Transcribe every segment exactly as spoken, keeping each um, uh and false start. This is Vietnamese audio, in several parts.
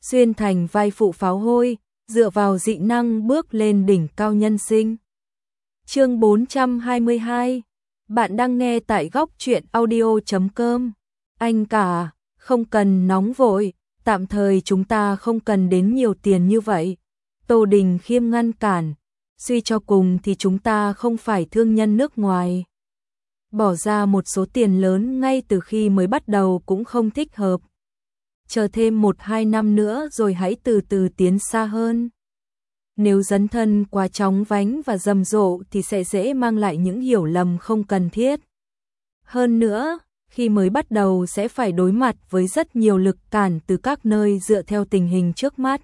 xuyên thành vai phụ pháo hôi, dựa vào dị năng bước lên đỉnh cao nhân sinh. Chương bốn trăm hai mươi hai. Bạn đang nghe tại góc truyện audio chấm com. Anh cả, không cần nóng vội, tạm thời chúng ta không cần đến nhiều tiền như vậy. Tô Đình Khiêm ngăn cản, suy cho cùng thì chúng ta không phải thương nhân nước ngoài. Bỏ ra một số tiền lớn ngay từ khi mới bắt đầu cũng không thích hợp. Chờ thêm một hai năm nữa rồi hãy từ từ tiến xa hơn. Nếu dấn thân quá chóng vánh và rầm rộ thì sẽ dễ mang lại những hiểu lầm không cần thiết. Hơn nữa, khi mới bắt đầu sẽ phải đối mặt với rất nhiều lực cản từ các nơi dựa theo tình hình trước mắt.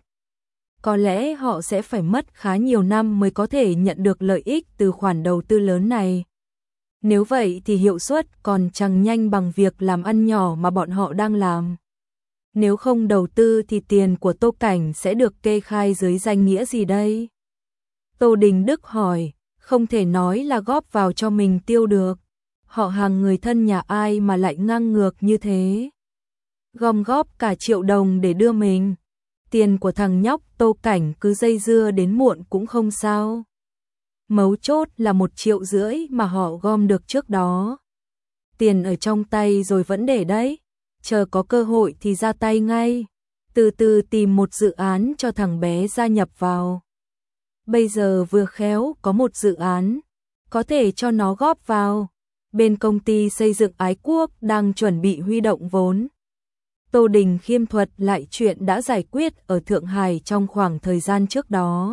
Có lẽ họ sẽ phải mất khá nhiều năm mới có thể nhận được lợi ích từ khoản đầu tư lớn này. Nếu vậy thì hiệu suất còn chẳng nhanh bằng việc làm ăn nhỏ mà bọn họ đang làm. Nếu không đầu tư thì tiền của Tô Cảnh sẽ được kê khai dưới danh nghĩa gì đây? Tô Đình Đức hỏi, không thể nói là góp vào cho mình tiêu được. Họ hàng người thân nhà ai mà lại ngang ngược như thế? Gom góp cả triệu đồng để đưa mình. Tiền của thằng nhóc Tô Cảnh cứ dây dưa đến muộn cũng không sao. Mấu chốt là một triệu rưỡi mà họ gom được trước đó. Tiền ở trong tay rồi vẫn để đấy. Chờ có cơ hội thì ra tay ngay. Từ từ tìm một dự án cho thằng bé gia nhập vào. Bây giờ vừa khéo có một dự án, có thể cho nó góp vào. Bên công ty xây dựng Ái Quốc đang chuẩn bị huy động vốn. Tô Đình Khiêm thuật lại chuyện đã giải quyết ở Thượng Hải trong khoảng thời gian trước đó.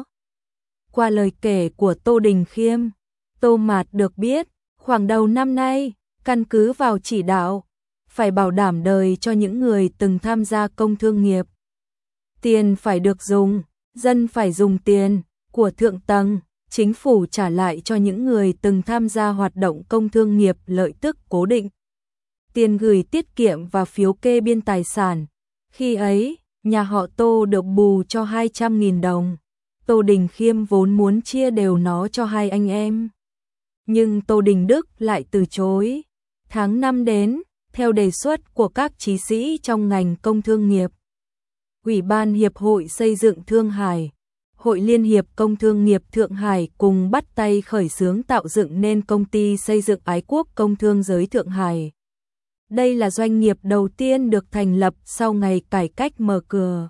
Qua lời kể của Tô Đình Khiêm, Tô Mạt được biết, khoảng đầu năm nay, căn cứ vào chỉ đạo, phải bảo đảm đời cho những người từng tham gia công thương nghiệp. Tiền phải được dùng, dân phải dùng tiền của thượng tầng, chính phủ trả lại cho những người từng tham gia hoạt động công thương nghiệp lợi tức cố định. Tiền gửi tiết kiệm và phiếu kê biên tài sản. Khi ấy, nhà họ Tô được bù cho hai trăm nghìn đồng. Tô Đình Khiêm vốn muốn chia đều nó cho hai anh em. Nhưng Tô Đình Đức lại từ chối. Tháng năm đến, theo đề xuất của các chí sĩ trong ngành công thương nghiệp, Ủy ban Hiệp hội Xây dựng Thương Hải, Hội Liên hiệp Công thương nghiệp Thượng Hải cùng bắt tay khởi xướng tạo dựng nên công ty xây dựng Ái Quốc Công thương giới Thượng Hải. Đây là doanh nghiệp đầu tiên được thành lập sau ngày cải cách mở cửa.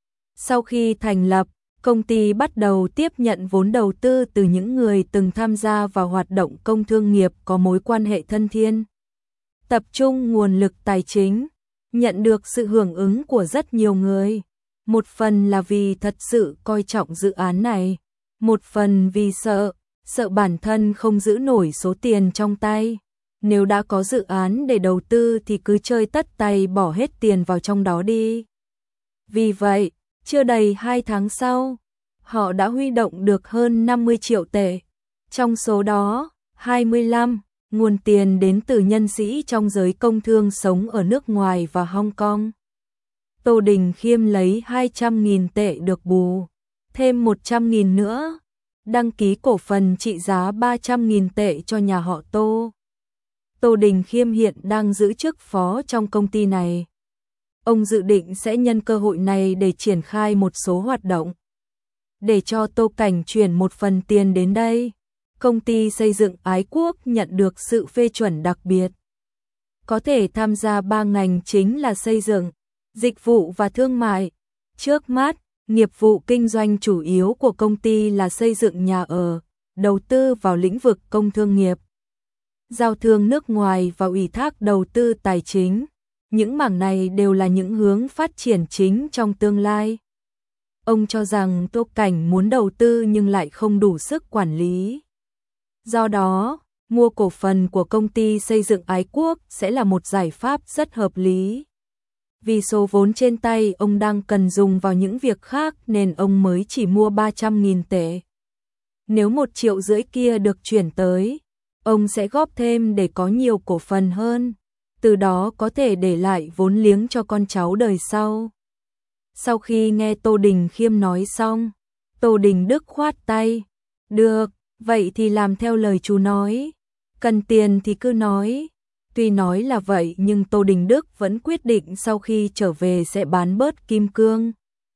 Sau khi thành lập, công ty bắt đầu tiếp nhận vốn đầu tư từ những người từng tham gia vào hoạt động công thương nghiệp có mối quan hệ thân thiên. Tập trung nguồn lực tài chính, nhận được sự hưởng ứng của rất nhiều người. Một phần là vì thật sự coi trọng dự án này, một phần vì sợ, sợ bản thân không giữ nổi số tiền trong tay. Nếu đã có dự án để đầu tư thì cứ chơi tất tay bỏ hết tiền vào trong đó đi. Vì vậy, chưa đầy hai tháng sau, họ đã huy động được hơn năm mươi triệu tệ. Trong số đó, hai mươi lăm nguồn tiền đến từ nhân sĩ trong giới công thương sống ở nước ngoài và Hong Kong. Tô Đình Khiêm lấy hai trăm nghìn tệ được bù, thêm một trăm nghìn nữa, đăng ký cổ phần trị giá ba trăm nghìn tệ cho nhà họ Tô. Tô Đình Khiêm hiện đang giữ chức phó trong công ty này. Ông dự định sẽ nhân cơ hội này để triển khai một số hoạt động. Để cho Tô Cảnh chuyển một phần tiền đến đây, công ty xây dựng Ái Quốc nhận được sự phê chuẩn đặc biệt. Có thể tham gia ba ngành chính là xây dựng, dịch vụ và thương mại. Trước mắt, nghiệp vụ kinh doanh chủ yếu của công ty là xây dựng nhà ở, đầu tư vào lĩnh vực công thương nghiệp, giao thương nước ngoài và ủy thác đầu tư tài chính. Những mảng này đều là những hướng phát triển chính trong tương lai. Ông cho rằng Tô Cảnh muốn đầu tư nhưng lại không đủ sức quản lý. Do đó, mua cổ phần của công ty xây dựng Ái Quốc sẽ là một giải pháp rất hợp lý. Vì số vốn trên tay ông đang cần dùng vào những việc khác nên ông mới chỉ mua ba trăm nghìn tệ. Nếu một triệu rưỡi kia được chuyển tới, ông sẽ góp thêm để có nhiều cổ phần hơn, từ đó có thể để lại vốn liếng cho con cháu đời sau. Sau khi nghe Tô Đình Khiêm nói xong, Tô Đình Đức khoát tay. Được, vậy thì làm theo lời chú nói. Cần tiền thì cứ nói. Tuy nói là vậy nhưng Tô Đình Đức vẫn quyết định sau khi trở về sẽ bán bớt kim cương,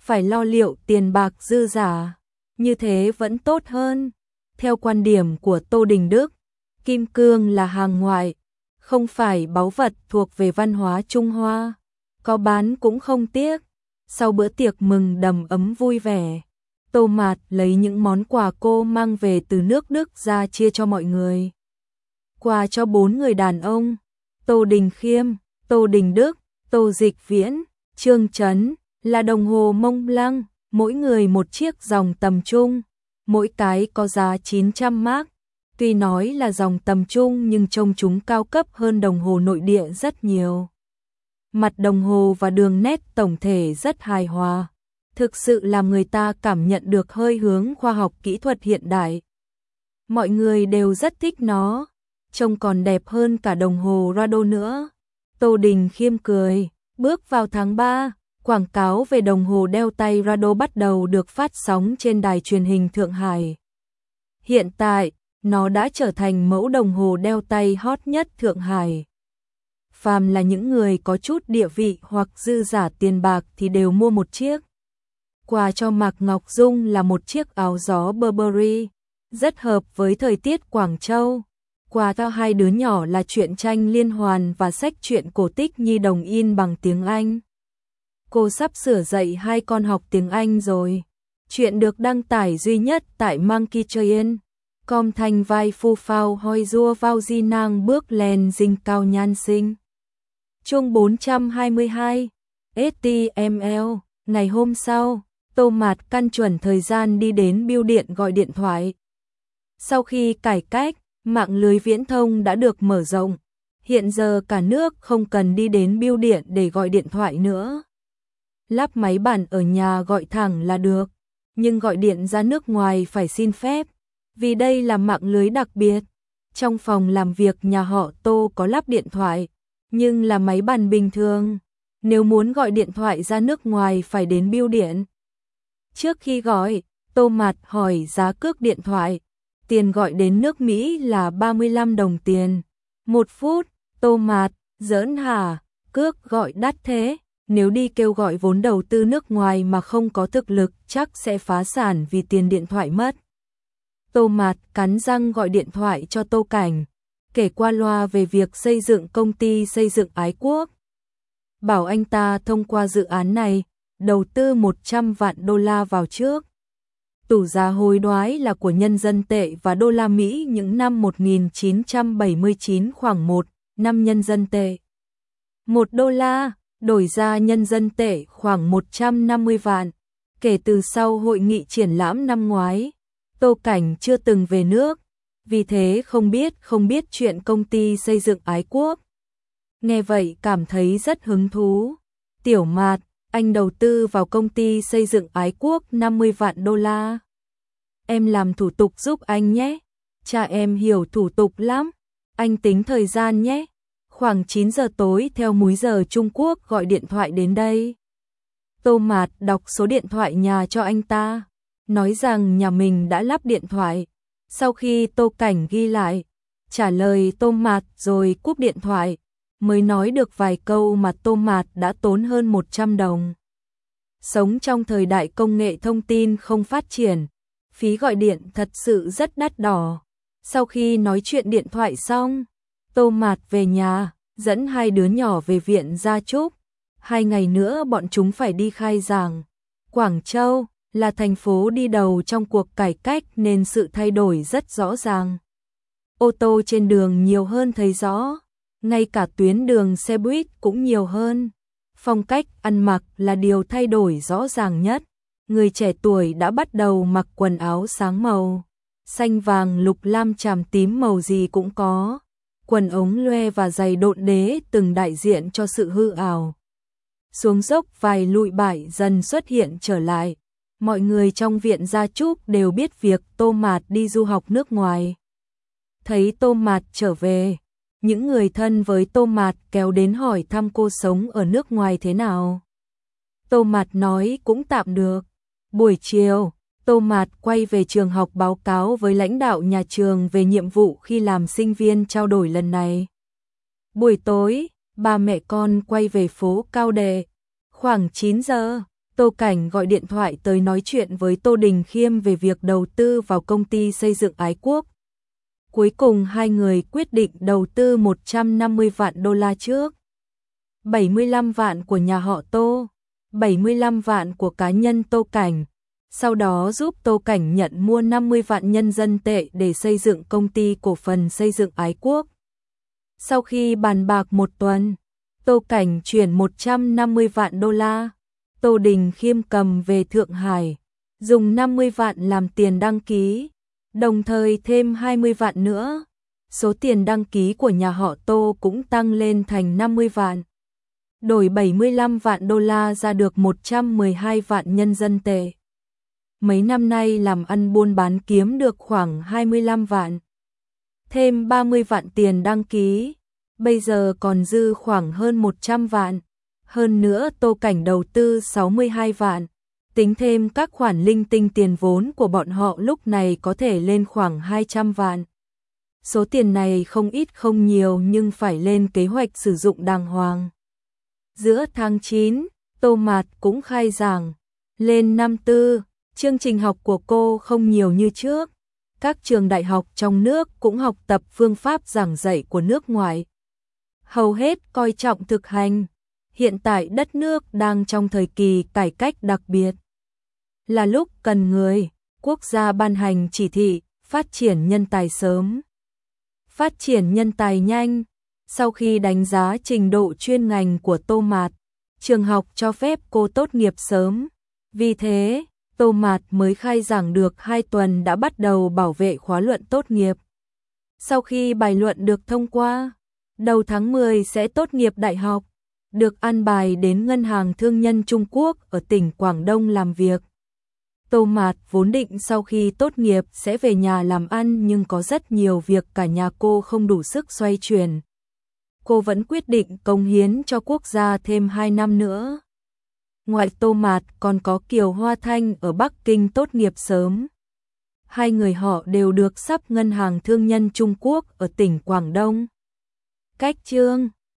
phải lo liệu tiền bạc dư giả, như thế vẫn tốt hơn. Theo quan điểm của Tô Đình Đức, kim cương là hàng ngoại, không phải báu vật thuộc về văn hóa Trung Hoa, có bán cũng không tiếc. Sau bữa tiệc mừng đầm ấm vui vẻ, Tô Mạt lấy những món quà cô mang về từ nước Đức ra chia cho mọi người. Quà cho bốn người đàn ông: Tô Đình Khiêm, Tô Đình Đức, Tô Dịch Viễn, Trương Chấn, là đồng hồ Mont Blanc, mỗi người một chiếc dòng tầm trung, mỗi cái có giá chín trăm mark. Tuy nói là dòng tầm trung nhưng trông chúng cao cấp hơn đồng hồ nội địa rất nhiều. Mặt đồng hồ và đường nét tổng thể rất hài hòa, thực sự làm người ta cảm nhận được hơi hướng khoa học kỹ thuật hiện đại. Mọi người đều rất thích nó, trông còn đẹp hơn cả đồng hồ Rado nữa. Tô Đình Khiêm cười, bước vào tháng ba, quảng cáo về đồng hồ đeo tay Rado bắt đầu được phát sóng trên đài truyền hình Thượng Hải. Hiện tại, nó đã trở thành mẫu đồng hồ đeo tay hot nhất Thượng Hải. Phàm là những người có chút địa vị hoặc dư giả tiền bạc thì đều mua một chiếc. Quà cho Mạc Ngọc Dung là một chiếc áo gió Burberry, rất hợp với thời tiết Quảng Châu. Quà cho hai đứa nhỏ là truyện tranh liên hoàn và sách truyện cổ tích nhi đồng in bằng tiếng Anh. Cô sắp sửa dạy hai con học tiếng Anh rồi. Chuyện được đăng tải duy nhất tại Monkey Train. Com thành vai phu phao hoi rua vào di nang bước lên dinh cao nhan sinh. Chương bốn trăm hai mươi hai, ét tê em lờ. Ngày hôm sau, Tô Mạt căn chuẩn thời gian đi đến bưu điện gọi điện thoại. Sau khi cải cách, mạng lưới viễn thông đã được mở rộng. Hiện giờ cả nước không cần đi đến bưu điện để gọi điện thoại nữa. Lắp máy bản ở nhà gọi thẳng là được, nhưng gọi điện ra nước ngoài phải xin phép, vì đây là mạng lưới đặc biệt. Trong phòng làm việc nhà họ Tô có lắp điện thoại, nhưng là máy bàn bình thường. Nếu muốn gọi điện thoại ra nước ngoài phải đến bưu điện. Trước khi gọi, Tô Mạt hỏi giá cước điện thoại. Tiền gọi đến nước Mỹ là ba mươi lăm đồng tiền. Một phút, Tô Mạt, giỡn hả, cước gọi đắt thế. Nếu đi kêu gọi vốn đầu tư nước ngoài mà không có thực lực chắc sẽ phá sản vì tiền điện thoại mất. Tô Mạt cắn răng gọi điện thoại cho Tô Cảnh, kể qua loa về việc xây dựng công ty xây dựng ái quốc. Bảo anh ta thông qua dự án này, đầu tư một trăm vạn đô la vào trước. Tủ giá hối đoái là của nhân dân tệ và đô la Mỹ những năm một nghìn chín trăm bảy mươi chín khoảng một năm nhân dân tệ. Một đô la, đổi ra nhân dân tệ khoảng một trăm năm mươi vạn. Kể từ sau hội nghị triển lãm năm ngoái, Tô Cảnh chưa từng về nước, vì thế không biết không biết chuyện công ty xây dựng ái quốc. Nghe vậy cảm thấy rất hứng thú. Tiểu Mạt, anh đầu tư vào công ty xây dựng ái quốc năm mươi vạn đô la. Em làm thủ tục giúp anh nhé. Cha em hiểu thủ tục lắm. Anh tính thời gian nhé. Khoảng chín giờ tối theo múi giờ Trung Quốc gọi điện thoại đến đây. Tô Mạt đọc số điện thoại nhà cho anh ta, nói rằng nhà mình đã lắp điện thoại. Sau khi Tô Cảnh ghi lại, trả lời Tô Mạt rồi cúp điện thoại, mới nói được vài câu mà Tô Mạt đã tốn hơn một trăm đồng. Sống trong thời đại công nghệ thông tin không phát triển, phí gọi điện thật sự rất đắt đỏ. Sau khi nói chuyện điện thoại xong, Tô Mạt về nhà, dẫn hai đứa nhỏ về viện Gia Trúc. Hai ngày nữa bọn chúng phải đi khai giảng. Quảng Châu là thành phố đi đầu trong cuộc cải cách nên sự thay đổi rất rõ ràng. Ô tô trên đường nhiều hơn thấy rõ, ngay cả tuyến đường xe buýt cũng nhiều hơn. Phong cách ăn mặc là điều thay đổi rõ ràng nhất. Người trẻ tuổi đã bắt đầu mặc quần áo sáng màu, xanh vàng lục lam chàm tím màu gì cũng có. Quần ống loe và giày độn đế từng đại diện cho sự hư ảo. Xuống dốc vài lụi bại dần xuất hiện trở lại. Mọi người trong viện Gia Trúc đều biết việc Tô Mạt đi du học nước ngoài. Thấy Tô Mạt trở về, những người thân với Tô Mạt kéo đến hỏi thăm cô sống ở nước ngoài thế nào. Tô Mạt nói cũng tạm được. Buổi chiều, Tô Mạt quay về trường học báo cáo với lãnh đạo nhà trường về nhiệm vụ khi làm sinh viên trao đổi lần này. Buổi tối, ba mẹ con quay về phố Cao Đệ. Khoảng chín giờ, Tô Cảnh gọi điện thoại tới nói chuyện với Tô Đình Khiêm về việc đầu tư vào công ty xây dựng Ái Quốc. Cuối cùng hai người quyết định đầu tư một trăm năm mươi vạn đô la trước. bảy mươi lăm vạn của nhà họ Tô, bảy mươi lăm vạn của cá nhân Tô Cảnh. Sau đó giúp Tô Cảnh nhận mua năm mươi vạn nhân dân tệ để xây dựng công ty cổ phần xây dựng Ái Quốc. Sau khi bàn bạc một tuần, Tô Cảnh chuyển một trăm năm mươi vạn đô la. Tô Đình Khiêm cầm về Thượng Hải, dùng năm mươi vạn làm tiền đăng ký, đồng thời thêm hai mươi vạn nữa. Số tiền đăng ký của nhà họ Tô cũng tăng lên thành năm mươi vạn. Đổi bảy mươi lăm vạn đô la ra được một trăm mười hai vạn nhân dân tệ. Mấy năm nay làm ăn buôn bán kiếm được khoảng hai mươi lăm vạn. Thêm ba mươi vạn tiền đăng ký, bây giờ còn dư khoảng hơn một trăm vạn. Hơn nữa Tô Cảnh đầu tư sáu mươi hai vạn, tính thêm các khoản linh tinh tiền vốn của bọn họ lúc này có thể lên khoảng hai trăm vạn. Số tiền này không ít không nhiều nhưng phải lên kế hoạch sử dụng đàng hoàng. Giữa tháng chín, Tô Mạt cũng khai giảng. Lên năm tư, chương trình học của cô không nhiều như trước. Các trường đại học trong nước cũng học tập phương pháp giảng dạy của nước ngoài. Hầu hết coi trọng thực hành. Hiện tại đất nước đang trong thời kỳ cải cách đặc biệt. Là lúc cần người, quốc gia ban hành chỉ thị, phát triển nhân tài sớm. Phát triển nhân tài nhanh. Sau khi đánh giá trình độ chuyên ngành của Tô Mạt, trường học cho phép cô tốt nghiệp sớm. Vì thế, Tô Mạt mới khai giảng được hai tuần đã bắt đầu bảo vệ khóa luận tốt nghiệp. Sau khi bài luận được thông qua, đầu tháng mười sẽ tốt nghiệp đại học, được an bài đến Ngân hàng Thương nhân Trung Quốc ở tỉnh Quảng Đông làm việc. Tô Mạt vốn định sau khi tốt nghiệp sẽ về nhà làm ăn nhưng có rất nhiều việc cả nhà cô không đủ sức xoay chuyển. Cô vẫn quyết định cống hiến cho quốc gia thêm hai năm nữa. Ngoài Tô Mạt còn có Kiều Hoa Thanh ở Bắc Kinh tốt nghiệp sớm. Hai người họ đều được sắp Ngân hàng Thương nhân Trung Quốc ở tỉnh Quảng Đông. Cách chương